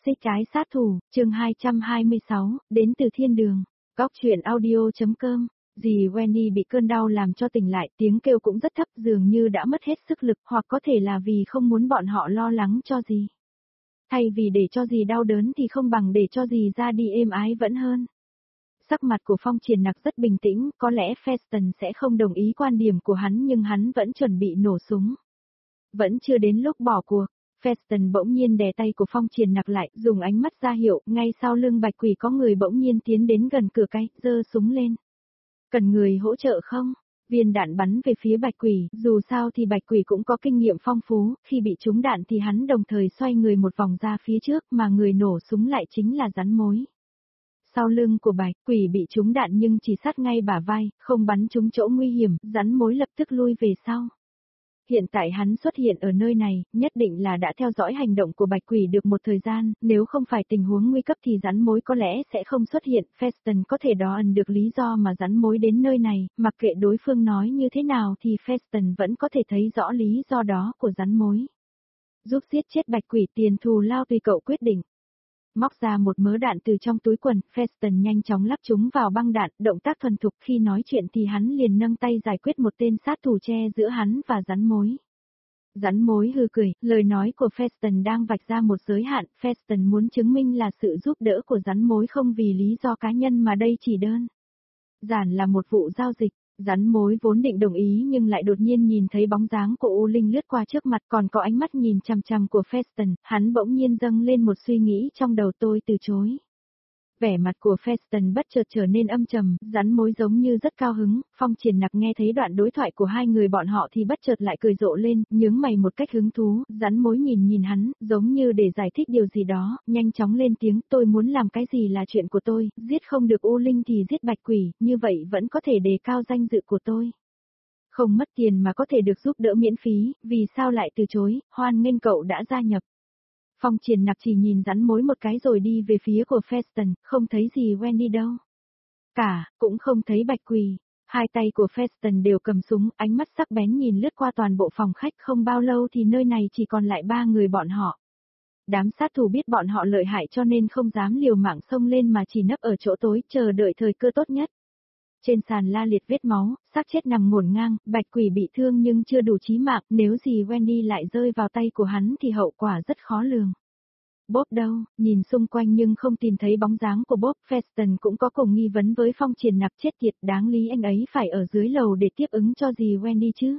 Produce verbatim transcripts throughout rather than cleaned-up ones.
Xích trái sát thủ, chương hai trăm hai mươi sáu, đến từ thiên đường. Góc truyện audio.com. Dì Wendy bị cơn đau làm cho tỉnh lại, tiếng kêu cũng rất thấp, dường như đã mất hết sức lực, hoặc có thể là vì không muốn bọn họ lo lắng cho dì. Thay vì để cho dì đau đớn thì không bằng để cho dì ra đi êm ái vẫn hơn. Sắc mặt của Phong Triển Nặc rất bình tĩnh, có lẽ Feston sẽ không đồng ý quan điểm của hắn nhưng hắn vẫn chuẩn bị nổ súng. Vẫn chưa đến lúc bỏ cuộc. Feston bỗng nhiên đè tay của Phong Triển Nặc lại, dùng ánh mắt ra hiệu, ngay sau lưng Bạch Quỷ có người bỗng nhiên tiến đến gần cửa cái, giơ súng lên. Cần người hỗ trợ không? Viên đạn bắn về phía Bạch Quỷ, dù sao thì Bạch Quỷ cũng có kinh nghiệm phong phú, khi bị trúng đạn thì hắn đồng thời xoay người một vòng ra phía trước mà người nổ súng lại chính là Rắn Mối. Sau lưng của Bạch Quỷ bị trúng đạn nhưng chỉ sát ngay bả vai, không bắn trúng chỗ nguy hiểm, Rắn Mối lập tức lui về sau. Hiện tại hắn xuất hiện ở nơi này, nhất định là đã theo dõi hành động của Bạch Quỷ được một thời gian, nếu không phải tình huống nguy cấp thì Rắn Mối có lẽ sẽ không xuất hiện. Feston có thể đo ẩn được lý do mà Rắn Mối đến nơi này, mặc kệ đối phương nói như thế nào thì Feston vẫn có thể thấy rõ lý do đó của Rắn Mối. Giúp giết chết Bạch Quỷ, tiền thù lao tùy cậu quyết định. Móc ra một mớ đạn từ trong túi quần, Feston nhanh chóng lắp chúng vào băng đạn, động tác thuần thục, khi nói chuyện thì hắn liền nâng tay giải quyết một tên sát thủ che giữa hắn và Rắn Mối. Rắn Mối hừ cười, lời nói của Feston đang vạch ra một giới hạn, Feston muốn chứng minh là sự giúp đỡ của Rắn Mối không vì lý do cá nhân mà đây chỉ đơn giản là một vụ giao dịch. Rắn Mối vốn định đồng ý nhưng lại đột nhiên nhìn thấy bóng dáng của U Linh lướt qua trước mặt, còn có ánh mắt nhìn chằm chằm của Feston, hắn bỗng nhiên dâng lên một suy nghĩ trong đầu, tôi từ chối. Vẻ mặt của Feston bất chợt trở nên âm trầm, Rắn Mối giống như rất cao hứng. Phong Triển Nặc nghe thấy đoạn đối thoại của hai người bọn họ thì bất chợt lại cười rộ lên, nhướng mày một cách hứng thú. Rắn Mối nhìn nhìn hắn, giống như để giải thích điều gì đó, nhanh chóng lên tiếng, tôi muốn làm cái gì là chuyện của tôi, giết không được U Linh thì giết Bạch Quỷ, như vậy vẫn có thể đề cao danh dự của tôi. Không mất tiền mà có thể được giúp đỡ miễn phí, vì sao lại từ chối, hoan nghênh cậu đã gia nhập. Phong Triển Nặc chỉ nhìn Rắn Mối một cái rồi đi về phía của Feston, không thấy gì Wendy đâu. Cả, cũng không thấy Bạch Quỷ. Hai tay của Feston đều cầm súng, ánh mắt sắc bén nhìn lướt qua toàn bộ phòng khách, không bao lâu thì nơi này chỉ còn lại ba người bọn họ. Đám sát thủ biết bọn họ lợi hại cho nên không dám liều mạng xông lên mà chỉ nấp ở chỗ tối, chờ đợi thời cơ tốt nhất. Trên sàn la liệt vết máu, xác chết nằm ngổn ngang, Bạch Quỷ bị thương nhưng chưa đủ chí mạng, nếu gì Wendy lại rơi vào tay của hắn thì hậu quả rất khó lường. Bob đâu, nhìn xung quanh nhưng không tìm thấy bóng dáng của Bob. Feston cũng có cùng nghi vấn với Phong Triển Nặc, chết tiệt, đáng lý anh ấy phải ở dưới lầu để tiếp ứng cho gì Wendy chứ.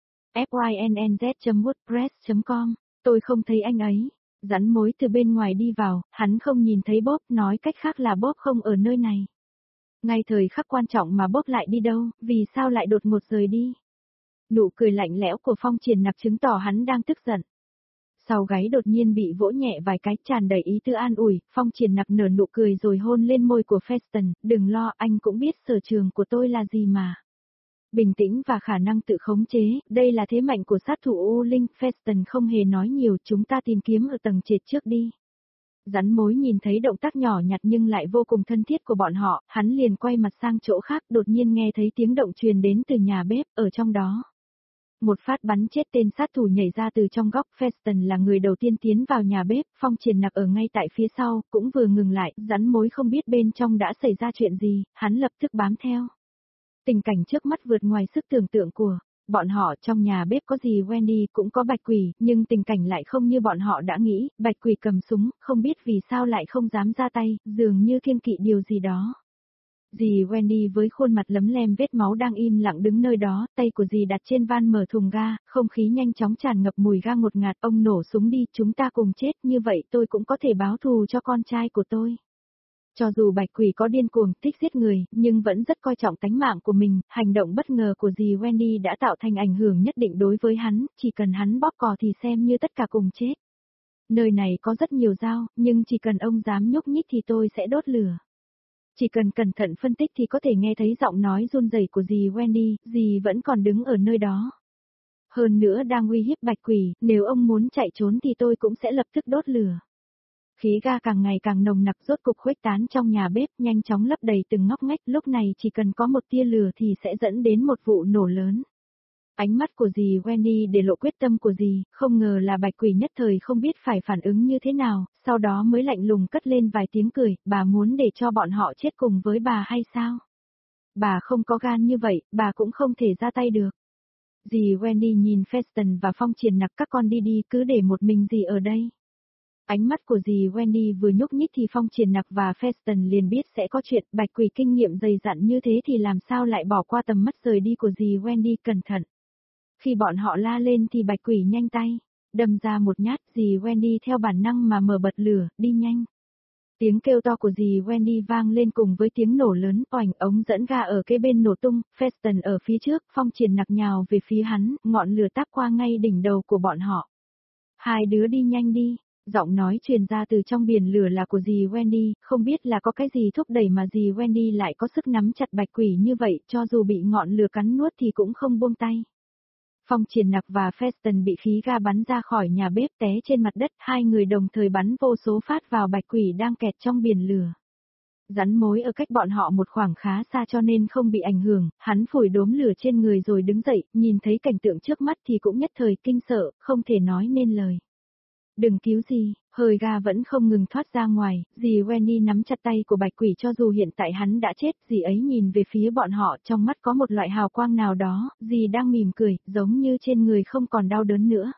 fynnz chấm wordpress chấm com, tôi không thấy anh ấy. Rắn Mối từ bên ngoài đi vào, hắn không nhìn thấy Bob, nói cách khác là Bob không ở nơi này. Ngay thời khắc quan trọng mà Bob lại đi đâu, vì sao lại đột ngột rời đi? Nụ cười lạnh lẽo của Phong Triển Nặc chứng tỏ hắn đang tức giận. Sau gáy đột nhiên bị vỗ nhẹ vài cái, tràn đầy ý tư an ủi, Phong Triển Nặc nở nụ cười rồi hôn lên môi của Feston, đừng lo, anh cũng biết sở trường của tôi là gì mà. Bình tĩnh và khả năng tự khống chế, đây là thế mạnh của sát thủ U Linh. Feston không hề nói nhiều, chúng ta tìm kiếm ở tầng trệt trước đi. Rắn Mối nhìn thấy động tác nhỏ nhặt nhưng lại vô cùng thân thiết của bọn họ, hắn liền quay mặt sang chỗ khác, đột nhiên nghe thấy tiếng động truyền đến từ nhà bếp, ở trong đó. Một phát bắn chết tên sát thủ nhảy ra từ trong góc. Feston là người đầu tiên tiến vào nhà bếp, Phong Triển Nặc ở ngay tại phía sau, cũng vừa ngừng lại, Rắn Mối không biết bên trong đã xảy ra chuyện gì, hắn lập tức bám theo. Tình cảnh trước mắt vượt ngoài sức tưởng tượng của bọn họ. Trong nhà bếp có gì Wendy, cũng có Bạch Quỷ, nhưng tình cảnh lại không như bọn họ đã nghĩ. Bạch Quỷ cầm súng, không biết vì sao lại không dám ra tay, dường như kiêng kỵ điều gì đó. Dì Wendy với khuôn mặt lấm lem vết máu đang im lặng đứng nơi đó, tay của dì đặt trên van mở thùng ga, không khí nhanh chóng tràn ngập mùi ga ngột ngạt. Ông nổ súng đi, chúng ta cùng chết, như vậy tôi cũng có thể báo thù cho con trai của tôi. Cho dù Bạch Quỷ có điên cuồng, thích giết người, nhưng vẫn rất coi trọng tánh mạng của mình, hành động bất ngờ của dì Wendy đã tạo thành ảnh hưởng nhất định đối với hắn, chỉ cần hắn bóp cò thì xem như tất cả cùng chết. Nơi này có rất nhiều dao, nhưng chỉ cần ông dám nhúc nhích thì tôi sẽ đốt lửa. Chỉ cần cẩn thận phân tích thì có thể nghe thấy giọng nói run rẩy của dì Wendy, dì vẫn còn đứng ở nơi đó. Hơn nữa đang uy hiếp Bạch Quỷ, nếu ông muốn chạy trốn thì tôi cũng sẽ lập tức đốt lửa. Khí ga càng ngày càng nồng nặc rốt cục khuếch tán trong nhà bếp, nhanh chóng lấp đầy từng ngóc ngách, lúc này chỉ cần có một tia lửa thì sẽ dẫn đến một vụ nổ lớn. Ánh mắt của dì Wendy để lộ quyết tâm của dì, không ngờ là bạch quỷ nhất thời không biết phải phản ứng như thế nào, sau đó mới lạnh lùng cất lên vài tiếng cười, bà muốn để cho bọn họ chết cùng với bà hay sao? Bà không có gan như vậy, bà cũng không thể ra tay được. Dì Wendy nhìn Feston và Phong Triền Nặc, các con đi đi, cứ để một mình dì ở đây. Ánh mắt của dì Wendy vừa nhúc nhích thì Phong Triền Nặc và Feston liền biết sẽ có chuyện, bạch quỷ kinh nghiệm dày dặn như thế thì làm sao lại bỏ qua tầm mắt rời đi của dì Wendy, cẩn thận. Khi bọn họ la lên thì bạch quỷ nhanh tay, đâm ra một nhát, dì Wendy theo bản năng mà mở bật lửa, đi nhanh. Tiếng kêu to của dì Wendy vang lên cùng với tiếng nổ lớn, oành, ống dẫn ga ở kế bên nổ tung, Feston ở phía trước, Phong Triền Nặc nhào về phía hắn, ngọn lửa táp qua ngay đỉnh đầu của bọn họ. Hai đứa đi nhanh đi, giọng nói truyền ra từ trong biển lửa là của dì Wendy, không biết là có cái gì thúc đẩy mà dì Wendy lại có sức nắm chặt bạch quỷ như vậy, cho dù bị ngọn lửa cắn nuốt thì cũng không buông tay. Phong Triền Nặc và Feston bị khí ga bắn ra khỏi nhà bếp té trên mặt đất, hai người đồng thời bắn vô số phát vào bạch quỷ đang kẹt trong biển lửa. Rắn mối ở cách bọn họ một khoảng khá xa cho nên không bị ảnh hưởng, hắn phủi đốm lửa trên người rồi đứng dậy, nhìn thấy cảnh tượng trước mắt thì cũng nhất thời kinh sợ, không thể nói nên lời. Đừng cứu gì, hơi ga vẫn không ngừng thoát ra ngoài, dì Wendy nắm chặt tay của bạch quỷ cho dù hiện tại hắn đã chết, dì ấy nhìn về phía bọn họ trong mắt có một loại hào quang nào đó, dì đang mỉm cười, giống như trên người không còn đau đớn nữa.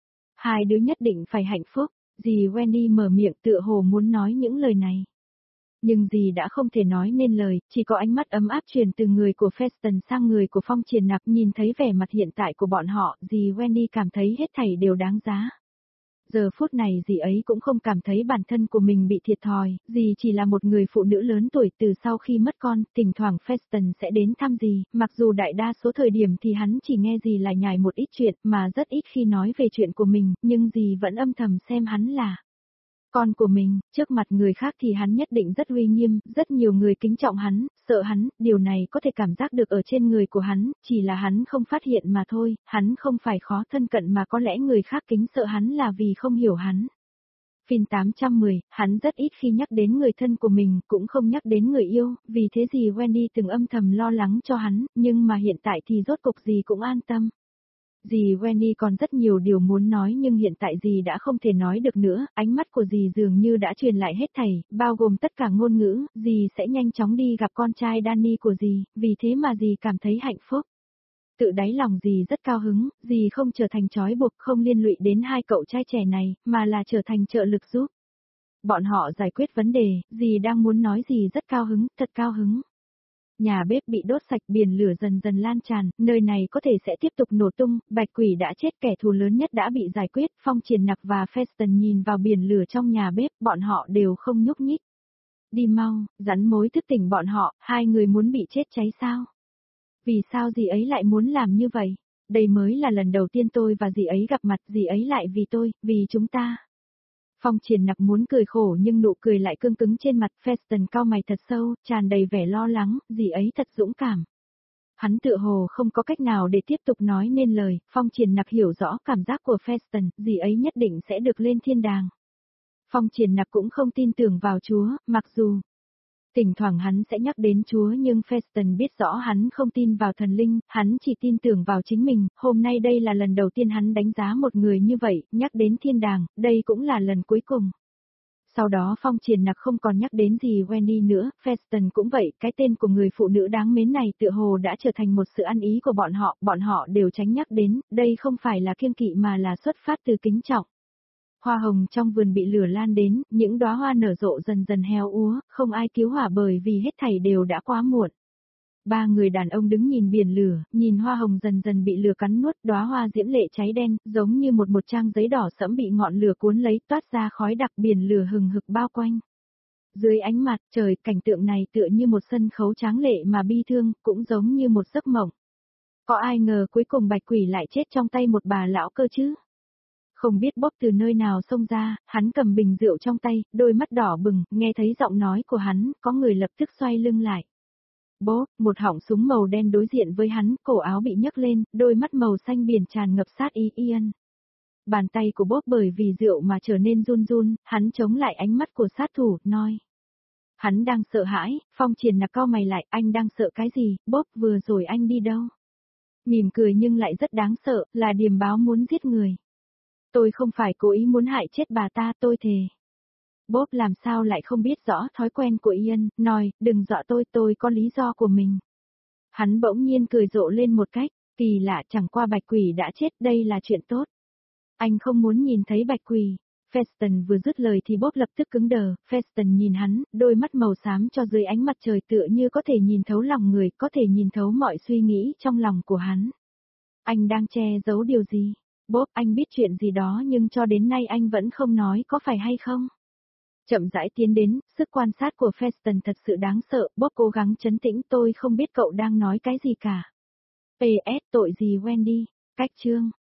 Hai đứa nhất định phải hạnh phúc, dì Wendy mở miệng tựa hồ muốn nói những lời này. Nhưng dì đã không thể nói nên lời, chỉ có ánh mắt ấm áp truyền từ người của Feston sang người của Phong Triền Nặc, nhìn thấy vẻ mặt hiện tại của bọn họ, dì Wendy cảm thấy hết thảy đều đáng giá. Giờ phút này dì ấy cũng không cảm thấy bản thân của mình bị thiệt thòi, dì chỉ là một người phụ nữ lớn tuổi, từ sau khi mất con, thỉnh thoảng Feston sẽ đến thăm dì, mặc dù đại đa số thời điểm thì hắn chỉ nghe dì là nhài một ít chuyện, mà rất ít khi nói về chuyện của mình, nhưng dì vẫn âm thầm xem hắn là con của mình, trước mặt người khác thì hắn nhất định rất uy nghiêm, rất nhiều người kính trọng hắn, sợ hắn, điều này có thể cảm giác được ở trên người của hắn, chỉ là hắn không phát hiện mà thôi, hắn không phải khó thân cận mà có lẽ người khác kính sợ hắn là vì không hiểu hắn. Phim tám trăm mười, hắn rất ít khi nhắc đến người thân của mình, cũng không nhắc đến người yêu, vì thế dì Wendy từng âm thầm lo lắng cho hắn, nhưng mà hiện tại thì rốt cục dì cũng an tâm. Dì Wendy còn rất nhiều điều muốn nói nhưng hiện tại dì đã không thể nói được nữa, ánh mắt của dì dường như đã truyền lại hết thảy, bao gồm tất cả ngôn ngữ, dì sẽ nhanh chóng đi gặp con trai Danny của dì, vì thế mà dì cảm thấy hạnh phúc. Tự đáy lòng dì rất cao hứng, dì không trở thành trói buộc, không liên lụy đến hai cậu trai trẻ này, mà là trở thành trợ lực giúp bọn họ giải quyết vấn đề, dì đang muốn nói dì rất cao hứng, thật cao hứng. Nhà bếp bị đốt sạch, biển lửa dần dần lan tràn, nơi này có thể sẽ tiếp tục nổ tung, bạch quỷ đã chết, kẻ thù lớn nhất đã bị giải quyết, Phong Triền Nặc và Feston nhìn vào biển lửa trong nhà bếp, bọn họ đều không nhúc nhích. Đi mau, rắn mối thức tỉnh bọn họ, hai người muốn bị chết cháy sao? Vì sao dì ấy lại muốn làm như vậy? Đây mới là lần đầu tiên tôi và dì ấy gặp mặt, dì ấy lại vì tôi, vì chúng ta. Phong Triền Nặc muốn cười khổ nhưng nụ cười lại cương cứng trên mặt, Feston cau mày thật sâu, tràn đầy vẻ lo lắng, dì ấy thật dũng cảm. Hắn tựa hồ không có cách nào để tiếp tục nói nên lời, Phong Triền Nặc hiểu rõ cảm giác của Feston, dì ấy nhất định sẽ được lên thiên đàng. Phong Triền Nặc cũng không tin tưởng vào Chúa, mặc dù thỉnh thoảng hắn sẽ nhắc đến Chúa nhưng Feston biết rõ hắn không tin vào thần linh, hắn chỉ tin tưởng vào chính mình, hôm nay đây là lần đầu tiên hắn đánh giá một người như vậy, nhắc đến thiên đàng, đây cũng là lần cuối cùng. Sau đó Phong Triền Nặc không còn nhắc đến gì Wendy nữa, Feston cũng vậy, cái tên của người phụ nữ đáng mến này tựa hồ đã trở thành một sự ăn ý của bọn họ, bọn họ đều tránh nhắc đến, đây không phải là kiêng kỵ mà là xuất phát từ kính trọng. Hoa hồng trong vườn bị lửa lan đến, những đóa hoa nở rộ dần dần héo úa, không ai cứu hỏa bởi vì hết thảy đều đã quá muộn. Ba người đàn ông đứng nhìn biển lửa, nhìn hoa hồng dần dần bị lửa cắn nuốt, đóa hoa diễm lệ cháy đen, giống như một một trang giấy đỏ sẫm bị ngọn lửa cuốn lấy, toát ra khói đặc, biển lửa hừng hực bao quanh. Dưới ánh mặt trời, cảnh tượng này tựa như một sân khấu tráng lệ mà bi thương, cũng giống như một giấc mộng. Có ai ngờ cuối cùng bạch quỷ lại chết trong tay một bà lão cơ chứ? Không biết bóp từ nơi nào xông ra, hắn cầm bình rượu trong tay, đôi mắt đỏ bừng, nghe thấy giọng nói của hắn, có người lập tức xoay lưng lại. Bóp, một họng súng màu đen đối diện với hắn, cổ áo bị nhấc lên, đôi mắt màu xanh biển tràn ngập sát ý Ian. Bàn tay của bóp bởi vì rượu mà trở nên run run, hắn chống lại ánh mắt của sát thủ, nói. Hắn đang sợ hãi, Phong Triền Nặc cau mày lại, anh đang sợ cái gì, bóp vừa rồi anh đi đâu? Mỉm cười nhưng lại rất đáng sợ, là điềm báo muốn giết người. Tôi không phải cố ý muốn hại chết bà ta, tôi thề. Bob làm sao lại không biết rõ thói quen của Ian, nói, đừng dọa tôi, tôi có lý do của mình. Hắn bỗng nhiên cười rộ lên một cách, kỳ lạ, chẳng qua bạch quỷ đã chết, đây là chuyện tốt. Anh không muốn nhìn thấy bạch quỷ. Feston vừa dứt lời thì Bob lập tức cứng đờ, Feston nhìn hắn, đôi mắt màu xám cho dưới ánh mặt trời tựa như có thể nhìn thấu lòng người, có thể nhìn thấu mọi suy nghĩ trong lòng của hắn. Anh đang che giấu điều gì? Bob, anh biết chuyện gì đó nhưng cho đến nay anh vẫn không nói, có phải hay không? Chậm rãi tiến đến, sức quan sát của Feston thật sự đáng sợ, Bob cố gắng trấn tĩnh, tôi không biết cậu đang nói cái gì cả. pê ét tội gì Wendy? Cách chương